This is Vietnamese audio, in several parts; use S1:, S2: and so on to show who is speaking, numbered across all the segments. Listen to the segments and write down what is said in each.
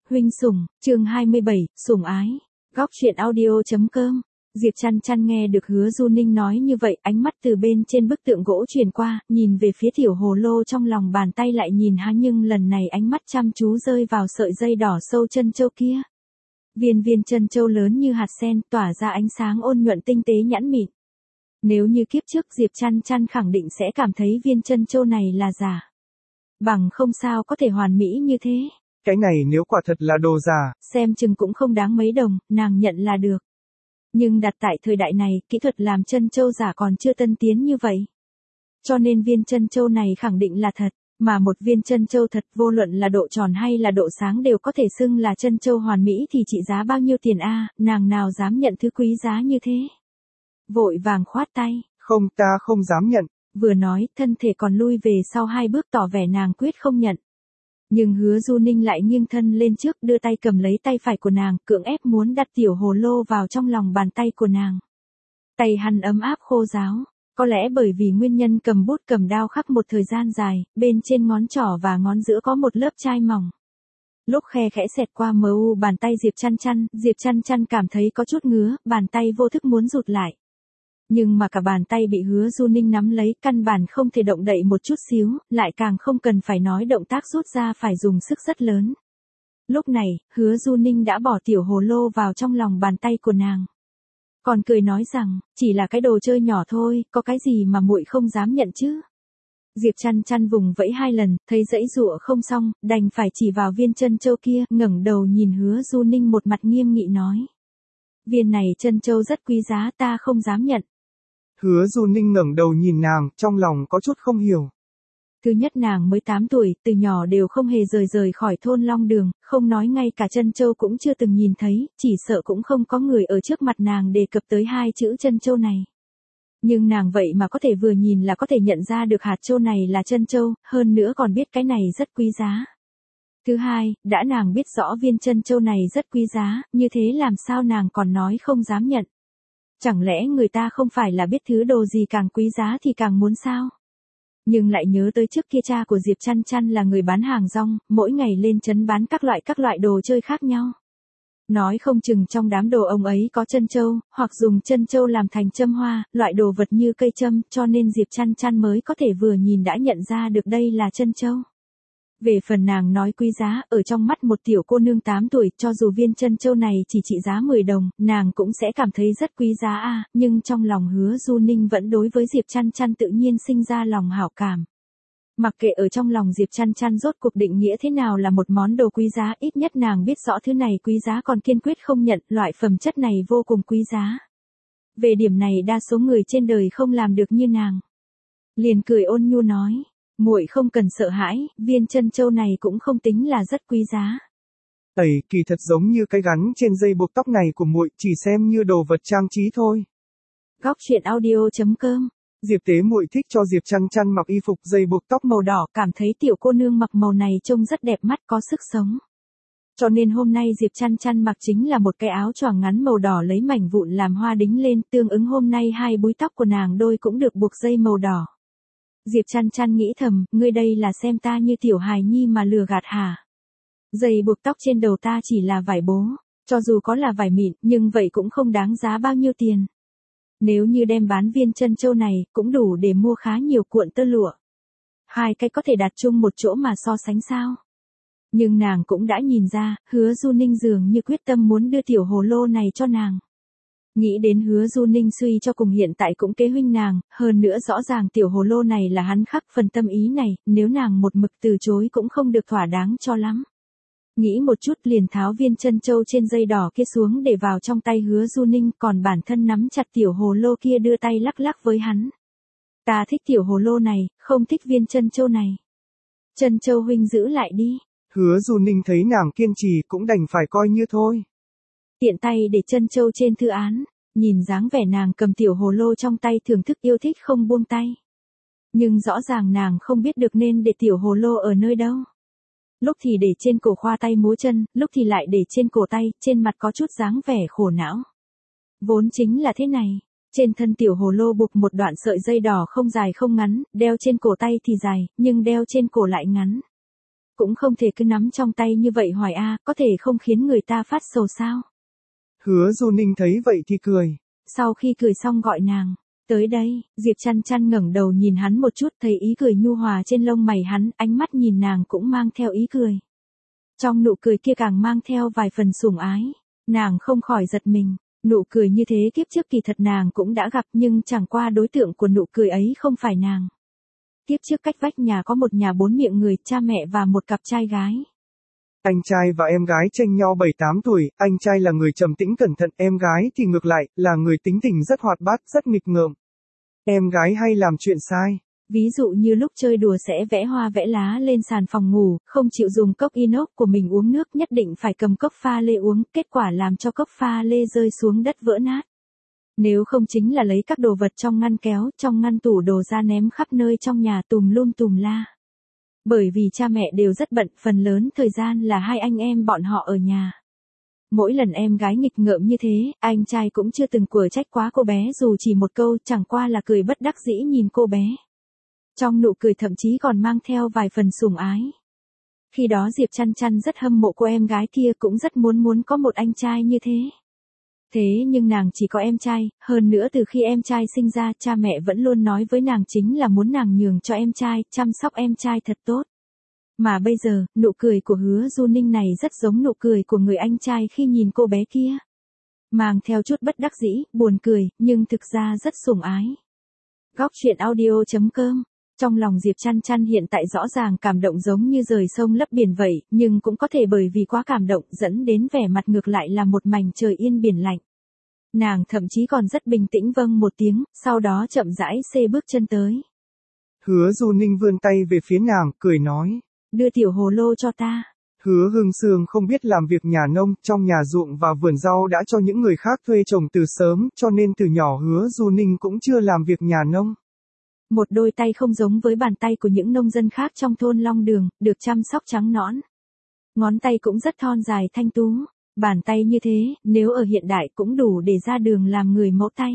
S1: Huynh sủng, chương 27, sủng ái. Góc truyện audio.com. Diệp Chăn Chăn nghe được Hứa Du Ninh nói như vậy, ánh mắt từ bên trên bức tượng gỗ truyền qua, nhìn về phía tiểu hồ lô trong lòng bàn tay lại nhìn hắn, nhưng lần này ánh mắt chăm chú rơi vào sợi dây đỏ sâu chân châu kia. Viên viên chân châu lớn như hạt sen, tỏa ra ánh sáng ôn nhuận tinh tế nhẵn mịn. Nếu như kiếp trước Diệp Chăn Chăn khẳng định sẽ cảm thấy viên chân châu này là giả. Bằng không sao có thể hoàn mỹ như thế.
S2: Cái này nếu quả thật là đồ giả,
S1: xem chừng cũng không đáng mấy đồng, nàng nhận là được. Nhưng đặt tại thời đại này, kỹ thuật làm chân châu giả còn chưa tân tiến như vậy. Cho nên viên chân châu này khẳng định là thật, mà một viên chân châu thật vô luận là độ tròn hay là độ sáng đều có thể xưng là chân châu hoàn mỹ thì trị giá bao nhiêu tiền a, nàng nào dám nhận thứ quý giá như thế. Vội vàng khoát tay.
S2: không, ta không dám nhận.
S1: Vừa nói, thân thể còn lui về sau 2 bước tỏ vẻ nàng quyết không nhận. Nhưng Hứa Du Ninh lại nghiêng thân lên trước, đưa tay cầm lấy tay phải của nàng, cưỡng ép muốn đặt tiểu hồ lô vào trong lòng bàn tay của nàng. Tay hắn ấm áp khô ráo, có lẽ bởi vì nguyên nhân cầm bút cầm đao khắc một thời gian dài, bên trên ngón trỏ và ngón giữa có một lớp chai mỏng. Lúc khe khẽ xẹt qua mờ u bàn tay Diệp Chăn Chăn cảm thấy có chút ngứa, bàn tay vô thức muốn rụt lại. Nhưng mà cả bàn tay bị Hứa Du Ninh nắm lấy, căn bản không thể động đậy một chút xíu, lại càng không cần phải nói động tác rút ra phải dùng sức rất lớn. Lúc này, Hứa Du Ninh đã bỏ tiểu hồ lô vào trong lòng bàn tay của nàng. Còn cười nói rằng, chỉ là cái đồ chơi nhỏ thôi, có cái gì mà muội không dám nhận chứ. Diệp Chăn Chăn vùng vẫy 2 lần, thấy dãy dụa không xong, đành phải chỉ vào viên chân châu kia, ngẩng đầu nhìn Hứa Du Ninh một mặt nghiêm nghị nói. Viên này chân châu rất quý giá, ta không dám nhận.
S2: Hứa Du Ninh ngẩng đầu nhìn nàng, trong lòng có chút không hiểu.
S1: Thứ nhất nàng mới 8 tuổi, từ nhỏ đều không hề rời khỏi thôn Long Đường, không nói ngay cả chân châu cũng chưa từng nhìn thấy, chỉ sợ cũng không có người ở trước mặt nàng đề cập tới 2 chữ chân châu này. Nhưng nàng vậy mà có thể vừa nhìn là có thể nhận ra được hạt châu này là chân châu, hơn nữa còn biết cái này rất quý giá. Thứ hai, đã nàng biết rõ viên chân châu này rất quý giá, như thế làm sao nàng còn nói không dám nhận. Chẳng lẽ người ta không phải là biết thứ đồ gì càng quý giá thì càng muốn sao? Nhưng lại nhớ tới trước kia cha của Diệp Chăn Chăn là người bán hàng rong, mỗi ngày lên trấn bán các loại đồ chơi khác nhau. Nói không chừng trong đám đồ ông ấy có chân châu, hoặc dùng chân châu làm thành châm hoa, loại đồ vật như cây châm, cho nên Diệp Chăn Chăn mới có thể vừa nhìn đã nhận ra được đây là chân châu. Về phần nàng nói quý giá, ở trong mắt một tiểu cô nương 8 tuổi, cho dù viên chân châu này chỉ trị giá 10 đồng, nàng cũng sẽ cảm thấy rất quý giá a, nhưng trong lòng Hứa Du Ninh vẫn đối với Diệp Chăn Chăn tự nhiên sinh ra lòng hảo cảm. Mặc kệ ở trong lòng Diệp Chăn Chăn rốt cuộc định nghĩa thế nào là một món đồ quý giá, ít nhất nàng biết rõ thứ này quý giá còn kiên quyết không nhận, loại phẩm chất này vô cùng quý giá. Về điểm này đa số người trên đời không làm được như nàng. Liền cười ôn nhu nói. Muội không cần sợ hãi, viên chân châu này cũng không tính là rất quý giá.
S2: Tẩy, kỳ thật giống như cái gắn trên dây buộc tóc này của muội, chỉ xem như đồ vật trang trí thôi.
S1: Góc truyện audio.com.
S2: Diệp Tế muội thích cho Diệp Chăn Chăn mặc y phục dây buộc tóc màu đỏ,
S1: cảm thấy tiểu cô nương mặc màu này trông rất đẹp mắt, có sức sống. Cho nên hôm nay Diệp Chăn Chăn mặc chính là một cái áo choàng ngắn màu đỏ lấy mảnh vụn làm hoa đính lên, tương ứng hôm nay 2 búi tóc của nàng đôi cũng được buộc dây màu đỏ. Diệp Chăn Chăn nghĩ thầm, ngươi đây là xem ta như tiểu hài nhi mà lừa gạt hả? Dây buộc tóc trên đầu ta chỉ là vải bố, cho dù có là vải mịn, nhưng vậy cũng không đáng giá bao nhiêu tiền. Nếu như đem bán viên chân châu này, cũng đủ để mua khá nhiều cuộn tơ lụa. 2 cái có thể đặt chung một chỗ mà so sánh sao? Nhưng nàng cũng đã nhìn ra, Hứa Du Ninh dường như quyết tâm muốn đưa tiểu hồ lô này cho nàng. Nghĩ đến Hứa Du Ninh suy cho cùng hiện tại cũng kế huynh nàng, hơn nữa rõ ràng tiểu hồ lô này là hắn khắc phần tâm ý này, nếu nàng một mực từ chối cũng không được thỏa đáng cho lắm. Nghĩ một chút liền tháo viên chân châu trên dây đỏ kia xuống để vào trong tay Hứa Du Ninh, còn bản thân nắm chặt tiểu hồ lô kia đưa tay lắc lắc với hắn. Ta thích tiểu hồ lô này, không thích viên chân châu này. Chân châu huynh giữ lại đi.
S2: Hứa Du Ninh thấy nàng kiên trì cũng đành phải coi như thôi.
S1: Tiện tay để chân châu trên thư án, nhìn dáng vẻ nàng cầm tiểu hồ lô trong tay thưởng thức yêu thích không buông tay. Nhưng rõ ràng nàng không biết được nên để tiểu hồ lô ở nơi đâu. Lúc thì để trên cổ khoa tay múa chân, lúc thì lại để trên cổ tay, trên mặt có chút dáng vẻ khổ não. Vốn chính là thế này, trên thân tiểu hồ lô buộc một đoạn sợi dây đỏ không dài không ngắn, đeo trên cổ tay thì dài, nhưng đeo trên cổ lại ngắn. Cũng không thể cứ nắm trong tay như vậy hoài a, có thể không khiến người ta phát sầu sao?
S2: Hứa Du Ninh thấy vậy thì cười.
S1: Sau khi cười xong gọi nàng, tới đây, Diệp Chăn Chăn ngẩng đầu nhìn hắn một chút, thấy ý cười nhu hòa trên lông mày hắn, ánh mắt nhìn nàng cũng mang theo ý cười. Trong nụ cười kia càng mang theo vài phần sủng ái, nàng không khỏi giật mình, nụ cười như thế kiếp trước kỳ thật nàng cũng đã gặp nhưng chẳng qua đối tượng của nụ cười ấy không phải nàng. Kiếp trước cách vách nhà có một nhà 4 miệng người, cha mẹ và một cặp trai gái.
S2: Anh trai và em gái chênh nhau 7-8 tuổi, anh trai là người trầm tĩnh cẩn thận, em gái thì ngược lại, là người tính tình rất hoạt bát, rất nghịch ngợm. Em gái hay làm chuyện sai.
S1: Ví dụ như lúc chơi đùa sẽ vẽ hoa vẽ lá lên sàn phòng ngủ, không chịu dùng cốc inox của mình uống nước, nhất định phải cầm cốc pha lê uống, kết quả làm cho cốc pha lê rơi xuống đất vỡ nát. Nếu không chính là lấy các đồ vật trong ngăn kéo, trong ngăn tủ đồ ra ném khắp nơi trong nhà tùm lum tùm la. Bởi vì cha mẹ đều rất bận, phần lớn thời gian là hai anh em bọn họ ở nhà. Mỗi lần em gái nghịch ngợm như thế, anh trai cũng chưa từng quở trách quá cô bé dù chỉ một câu, chẳng qua là cười bất đắc dĩ nhìn cô bé. Trong nụ cười thậm chí còn mang theo vài phần sủng ái. Khi đó Diệp Chăn Chăn rất hâm mộ cô em gái kia, cũng rất muốn có một anh trai như thế. Thế nhưng nàng chỉ có em trai, hơn nữa từ khi em trai sinh ra, cha mẹ vẫn luôn nói với nàng chính là muốn nàng nhường cho em trai, chăm sóc em trai thật tốt. Mà bây giờ, nụ cười của Hứa Du Ninh này rất giống nụ cười của người anh trai khi nhìn cô bé kia. Mang theo chút bất đắc dĩ, buồn cười, nhưng thực ra rất sủng ái. Góc truyện audio.com. Trong lòng Diệp Chăn Chăn hiện tại rõ ràng cảm động giống như rời sông lấp biển vậy, nhưng cũng có thể bởi vì quá cảm động dẫn đến vẻ mặt ngược lại là một mảnh trời yên biển lạnh. Nàng thậm chí còn rất bình tĩnh vâng một tiếng, sau đó chậm rãi xê bước chân tới.
S2: Hứa Du Ninh vươn tay về phía nàng, cười nói.
S1: Đưa tiểu hồ lô cho ta.
S2: Hứa Hưng Sương không biết làm việc nhà nông, trong nhà ruộng và vườn rau đã cho những người khác thuê trồng từ sớm, cho nên từ nhỏ Hứa Du Ninh cũng chưa làm việc nhà nông.
S1: Một đôi tay không giống với bàn tay của những nông dân khác trong thôn Long Đường, được chăm sóc trắng nõn. Ngón tay cũng rất thon dài thanh tú. Bàn tay như thế, nếu ở hiện đại cũng đủ để ra đường làm người mẫu tay.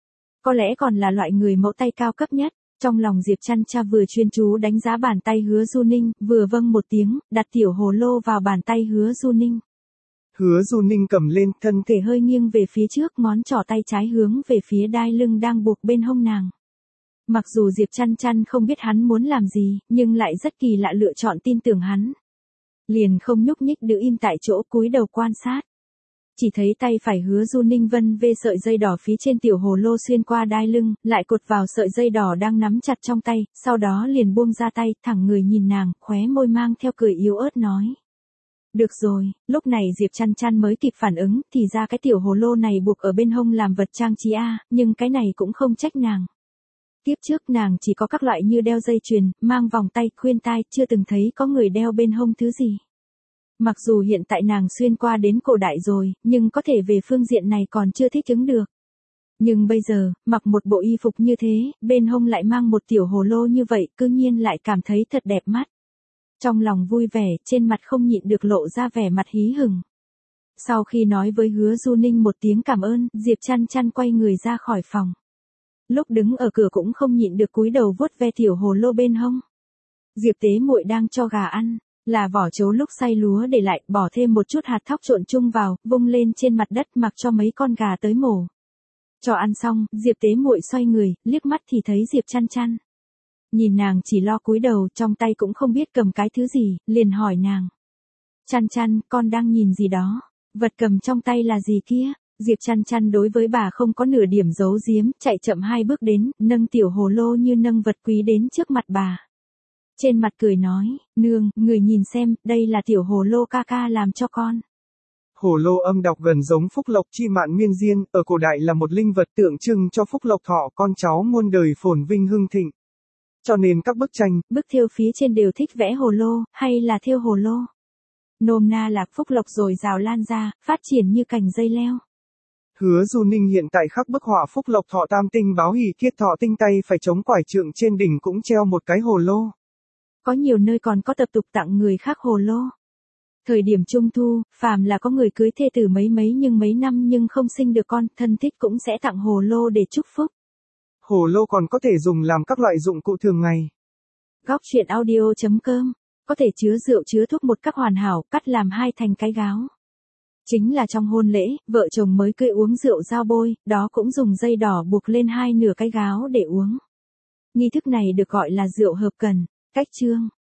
S1: Có lẽ còn là loại người mẫu tay cao cấp nhất. Trong lòng Diệp Chăn Cha vừa chuyên chú đánh giá bàn tay Hứa Du Ninh, vừa vâng một tiếng, đặt tiểu hồ lô vào bàn tay Hứa Du Ninh.
S2: Hứa Du Ninh cầm lên, thân
S1: thể hơi nghiêng về phía trước, ngón trỏ tay trái hướng về phía đai lưng đang buộc bên hông nàng. Mặc dù Diệp Chăn Chăn không biết hắn muốn làm gì, nhưng lại rất kỳ lạ lựa chọn tin tưởng hắn. Liền không nhúc nhích đứng im tại chỗ cúi đầu quan sát. Chỉ thấy tay phải Hứa Du Ninh vân vê sợi dây đỏ phía trên tiểu hồ lô xuyên qua đai lưng, lại cột vào sợi dây đỏ đang nắm chặt trong tay, sau đó liền buông ra tay, thẳng người nhìn nàng, khóe môi mang theo cười yếu ớt nói. Được rồi, lúc này Diệp Chăn Chăn mới kịp phản ứng, thì ra cái tiểu hồ lô này buộc ở bên hông làm vật trang trí nhưng cái này cũng không trách nàng. Tiếp trước nàng chỉ có các loại như đeo dây chuyền, mang vòng tay, khuyên tai, chưa từng thấy có người đeo bên hông thứ gì. Mặc dù hiện tại nàng xuyên qua đến cổ đại rồi, nhưng có thể về phương diện này còn chưa thích ứng được. Nhưng bây giờ, mặc một bộ y phục như thế, bên hông lại mang một tiểu hồ lô như vậy, cư nhiên lại cảm thấy thật đẹp mắt. Trong lòng vui vẻ, trên mặt không nhịn được lộ ra vẻ mặt hí hửng. Sau khi nói với Hứa Du Ninh một tiếng cảm ơn, Diệp Chăn Chăn quay người ra khỏi phòng. Lúc đứng ở cửa cũng không nhịn được cúi đầu vuốt ve tiểu hồ lô bên hông. Diệp Tế Muội đang cho gà ăn, là vỏ trấu lúc xay lúa để lại, bỏ thêm một chút hạt thóc trộn chung vào, vung lên trên mặt đất mặc cho mấy con gà tới mổ. Cho ăn xong, Diệp Tế Muội xoay người, liếc mắt thì thấy Diệp Chăn Chăn. Nhìn nàng chỉ lo cúi đầu, trong tay cũng không biết cầm cái thứ gì, liền hỏi nàng. Chăn Chăn, con đang nhìn gì đó? Vật cầm trong tay là gì kia? Diệp Chăn Chăn đối với bà không có nửa điểm giấu giếm, chạy chậm 2 bước đến, nâng tiểu hồ lô như nâng vật quý đến trước mặt bà. Trên mặt cười nói, nương, người nhìn xem, đây là tiểu hồ lô ca ca làm cho con.
S2: Hồ lô âm đọc gần giống phúc lộc chi mạn miên diên, ở cổ đại là một linh vật tượng trưng cho phúc lộc thọ con cháu muôn đời phồn vinh hưng thịnh. Cho nên các bức tranh,
S1: bức thêu phía trên đều thích vẽ hồ lô, hay là thêu hồ lô. Nôm na là phúc lộc rồi rào lan ra, phát triển như cành dây leo.
S2: Hứa Du Ninh hiện tại khắc bức họa phúc lộc thọ tam tinh báo hỷ kiết thọ tinh tay phải chống quải trượng trên đỉnh cũng treo một cái hồ lô.
S1: Có nhiều nơi còn có tập tục tặng người khác hồ lô. Thời điểm trung thu, phàm là có người cưới thê tử mấy năm nhưng không sinh được con, thân thích cũng sẽ tặng hồ lô để chúc phúc.
S2: Hồ lô còn có thể dùng làm các loại dụng cụ thường ngày.
S1: Góc truyện audio.com có thể chứa rượu chứa thuốc một cách hoàn hảo, cắt làm hai thành cái gáo. Chính là trong hôn lễ, vợ chồng mới cưới uống rượu giao bôi, đó cũng dùng dây đỏ buộc lên hai nửa cái gáo để uống. Nghi thức này được gọi là rượu hợp cần. Cách chương